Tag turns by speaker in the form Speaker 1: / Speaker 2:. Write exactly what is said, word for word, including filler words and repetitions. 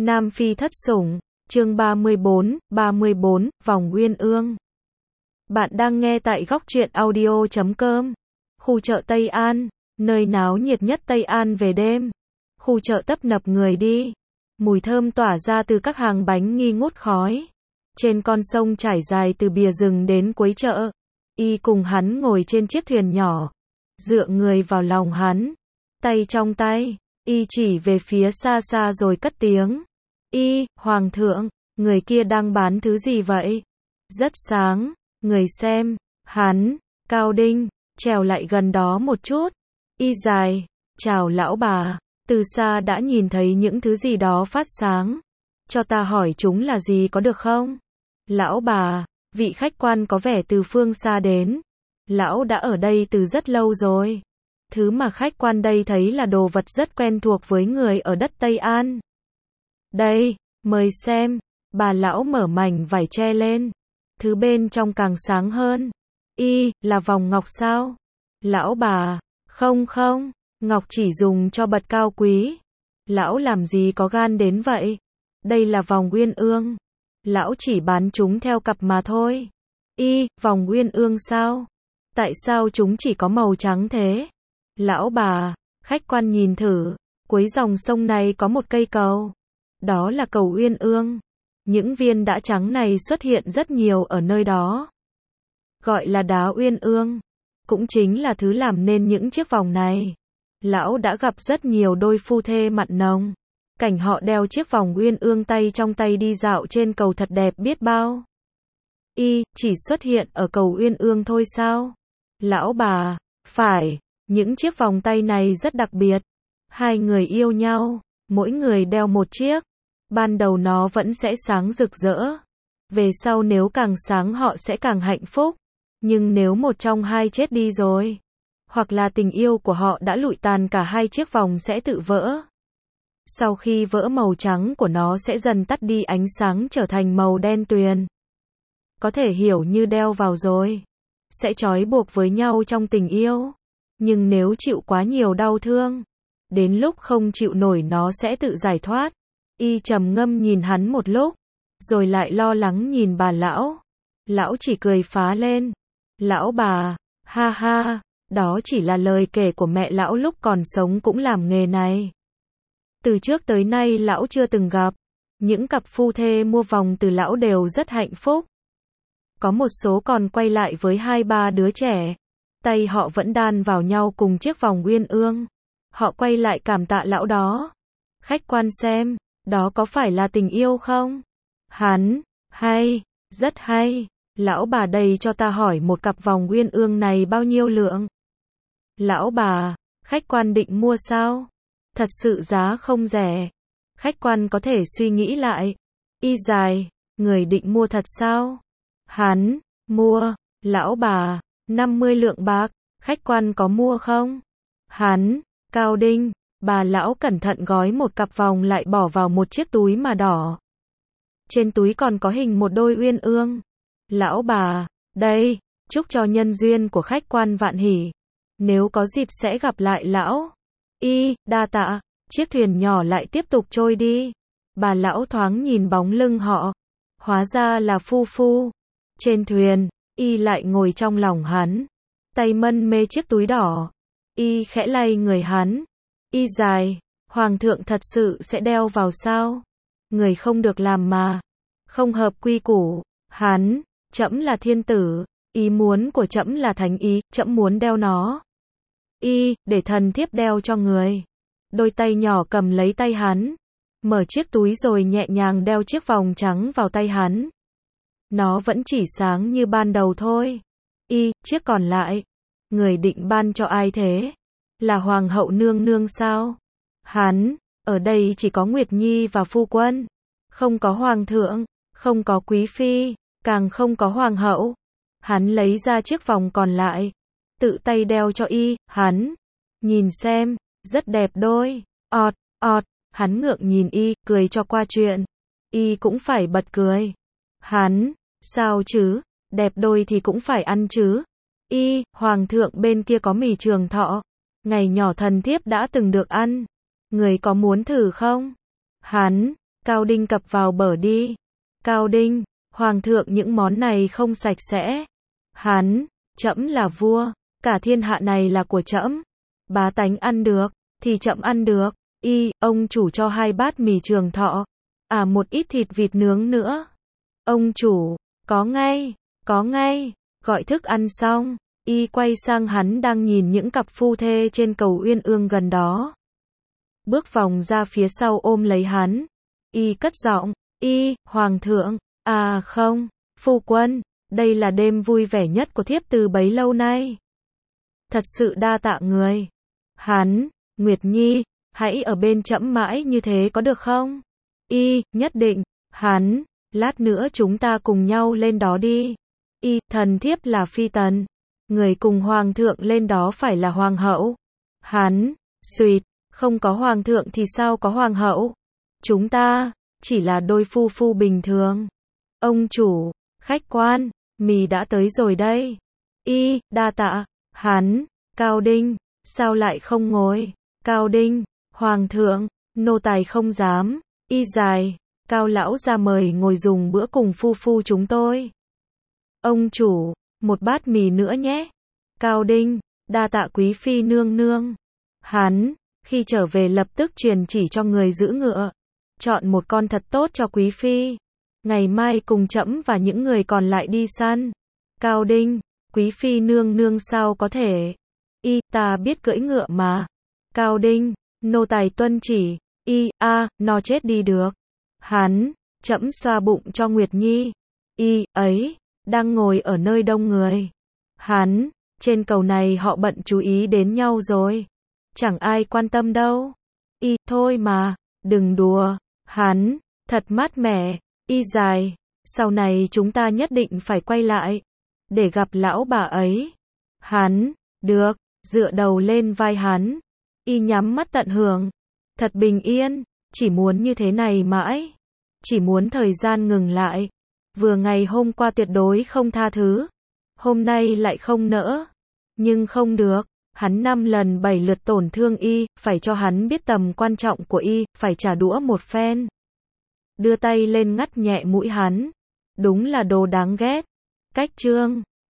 Speaker 1: Nam Phi thất sủng, chương ba mươi bốn, ba mươi bốn, Vòng Uyên Ương. Bạn đang nghe tại góc truyện audio chấm com. Khu chợ Tây An, nơi náo nhiệt nhất Tây An về đêm. Khu chợ tấp nập người đi. Mùi thơm tỏa ra từ các hàng bánh nghi ngút khói. Trên con sông trải dài từ bìa rừng đến cuối chợ. Y cùng hắn ngồi trên chiếc thuyền nhỏ. Dựa người vào lòng hắn. Tay trong tay. Y chỉ về phía xa xa rồi cất tiếng. Y, Hoàng thượng, người kia đang bán thứ gì vậy? Rất sáng, người xem, hắn, Cao Đinh, trèo lại gần đó một chút. Y dài, chào lão bà, từ xa đã nhìn thấy những thứ gì đó phát sáng. Cho ta hỏi chúng là gì có được không? Lão bà, vị khách quan có vẻ từ phương xa đến. Lão đã ở đây từ rất lâu rồi. Thứ mà khách quan đây thấy là đồ vật rất quen thuộc với người ở đất Tây An. Đây, mời xem. Bà lão mở mảnh vải che lên. Thứ bên trong càng sáng hơn. Y, là vòng ngọc sao? Lão bà, không không, ngọc chỉ dùng cho bậc cao quý. Lão làm gì có gan đến vậy? Đây là vòng Uyên Ương. Lão chỉ bán chúng theo cặp mà thôi. Y, vòng Uyên Ương sao? Tại sao chúng chỉ có màu trắng thế? Lão bà, khách quan nhìn thử, cuối dòng sông này có một cây cầu. Đó là cầu Uyên Ương. Những viên đá trắng này xuất hiện rất nhiều ở nơi đó. Gọi là đá Uyên Ương. Cũng chính là thứ làm nên những chiếc vòng này. Lão đã gặp rất nhiều đôi phu thê mặn nồng. Cảnh họ đeo chiếc vòng Uyên Ương tay trong tay đi dạo trên cầu thật đẹp biết bao. Y, chỉ xuất hiện ở cầu Uyên Ương thôi sao? Lão bà, phải, những chiếc vòng tay này rất đặc biệt. Hai người yêu nhau, mỗi người đeo một chiếc. Ban đầu nó vẫn sẽ sáng rực rỡ. Về sau nếu càng sáng họ sẽ càng hạnh phúc. Nhưng nếu một trong hai chết đi rồi, hoặc là tình yêu của họ đã lụi tàn, cả hai chiếc vòng sẽ tự vỡ. Sau khi vỡ, màu trắng của nó sẽ dần tắt đi, ánh sáng trở thành màu đen tuyền. Có thể hiểu như đeo vào rồi sẽ trói buộc với nhau trong tình yêu. Nhưng nếu chịu quá nhiều đau thương, đến lúc không chịu nổi nó sẽ tự giải thoát. Y trầm ngâm nhìn hắn một lúc, rồi lại lo lắng nhìn bà lão. Lão chỉ cười phá lên. Lão bà, ha ha, đó chỉ là lời kể của mẹ lão lúc còn sống cũng làm nghề này. Từ trước tới nay lão chưa từng gặp. Những cặp phu thê mua vòng từ lão đều rất hạnh phúc. Có một số còn quay lại với hai ba đứa trẻ. Tay họ vẫn đan vào nhau cùng chiếc vòng Uyên Ương. Họ quay lại cảm tạ lão đó. Khách quan xem, đó có phải là tình yêu không? Hắn, hay, rất hay. Lão bà, đây cho ta hỏi một cặp vòng Uyên Ương này bao nhiêu lượng? Lão bà, khách quan định mua sao? Thật sự giá không rẻ. Khách quan có thể suy nghĩ lại. Y dài, người định mua thật sao? Hắn, mua. Lão bà, năm mươi lượng bạc. Khách quan có mua không? Hắn, Cao Đinh. Bà lão cẩn thận gói một cặp vòng lại bỏ vào một chiếc túi mà đỏ. Trên túi còn có hình một đôi uyên ương. Lão bà, đây, chúc cho nhân duyên của khách quan vạn hỷ. Nếu có dịp sẽ gặp lại lão. Y, đa tạ. Chiếc thuyền nhỏ lại tiếp tục trôi đi. Bà lão thoáng nhìn bóng lưng họ. Hóa ra là phu phu. Trên thuyền, Y lại ngồi trong lòng hắn. Tay mân mê chiếc túi đỏ. Y khẽ lay người hắn. Y dài, Hoàng thượng thật sự sẽ đeo vào sao? Người không được làm mà. Không hợp quy củ. Hắn, trẫm là thiên tử. Ý muốn của trẫm là thánh ý, trẫm muốn đeo nó. Y, để thần thiếp đeo cho người. Đôi tay nhỏ cầm lấy tay hắn. Mở chiếc túi rồi nhẹ nhàng đeo chiếc vòng trắng vào tay hắn. Nó vẫn chỉ sáng như ban đầu thôi. Y, chiếc còn lại. Người định ban cho ai thế? Là hoàng hậu nương nương sao? Hắn, ở đây chỉ có Nguyệt Nhi và phu quân. Không có hoàng thượng, không có quý phi, càng không có hoàng hậu. Hắn lấy ra chiếc vòng còn lại. Tự tay đeo cho Y, hắn. Nhìn xem, rất đẹp đôi. Ọt, ọt, hắn ngượng nhìn Y, cười cho qua chuyện. Y cũng phải bật cười. Hắn, sao chứ, đẹp đôi thì cũng phải ăn chứ. Y, hoàng thượng bên kia có mì trường thọ. Ngày nhỏ thần thiếp đã từng được ăn. Người có muốn thử không? Hắn, Cao Đinh cập vào bờ đi. Cao Đinh, hoàng thượng những món này không sạch sẽ. Hắn, trẫm là vua, cả thiên hạ này là của trẫm. Bá tánh ăn được, thì trẫm ăn được. Y, ông chủ cho hai bát mì trường thọ. À một ít thịt vịt nướng nữa. Ông chủ, có ngay, có ngay, gọi thức ăn xong. Y quay sang hắn đang nhìn những cặp phu thê trên cầu Uyên Ương gần đó. Bước vòng ra phía sau ôm lấy hắn. Y cất giọng, Y, hoàng thượng, à không, phu quân, đây là đêm vui vẻ nhất của thiếp từ bấy lâu nay. Thật sự đa tạ người. Hắn, Nguyệt Nhi, hãy ở bên trẫm mãi như thế có được không? Y, nhất định. Hắn, lát nữa chúng ta cùng nhau lên đó đi. Y, thần thiếp là phi tần. Người cùng hoàng thượng lên đó phải là hoàng hậu. Hắn, suýt, không có hoàng thượng thì sao có hoàng hậu? Chúng ta, chỉ là đôi phu phu bình thường. Ông chủ, khách quan, mì đã tới rồi đây. Y, đa tạ. Hắn, Cao Đinh, sao lại không ngồi? Cao Đinh, hoàng thượng, nô tài không dám. Y dài, Cao lão ra mời ngồi dùng bữa cùng phu phu chúng tôi. Ông chủ, một bát mì nữa nhé. Cao Đinh, đa tạ quý phi nương nương. Hắn, khi trở về lập tức truyền chỉ cho người giữ ngựa. Chọn một con thật tốt cho quý phi. Ngày mai cùng trẫm và những người còn lại đi săn. Cao Đinh, quý phi nương nương sao có thể? Y, ta biết cưỡi ngựa mà. Cao Đinh, nô tài tuân chỉ. Y, a, à, nó chết đi được. Hắn, trẫm xoa bụng cho Nguyệt Nhi. Y, ấy, đang ngồi ở nơi đông người. Hắn, trên cầu này họ bận chú ý đến nhau rồi. Chẳng ai quan tâm đâu. Y, thôi mà, đừng đùa. Hắn, thật mát mẻ. Y dài, sau này chúng ta nhất định phải quay lại. Để gặp lão bà ấy. Hắn, được, dựa đầu lên vai hắn. Y nhắm mắt tận hưởng. Thật bình yên, chỉ muốn như thế này mãi. Chỉ muốn thời gian ngừng lại. Vừa ngày hôm qua tuyệt đối không tha thứ. Hôm nay lại không nỡ. Nhưng không được. Hắn năm lần bảy lượt tổn thương Y, phải cho hắn biết tầm quan trọng của Y, phải trả đũa một phen. Đưa tay lên ngắt nhẹ mũi hắn. Đúng là đồ đáng ghét. Cách chương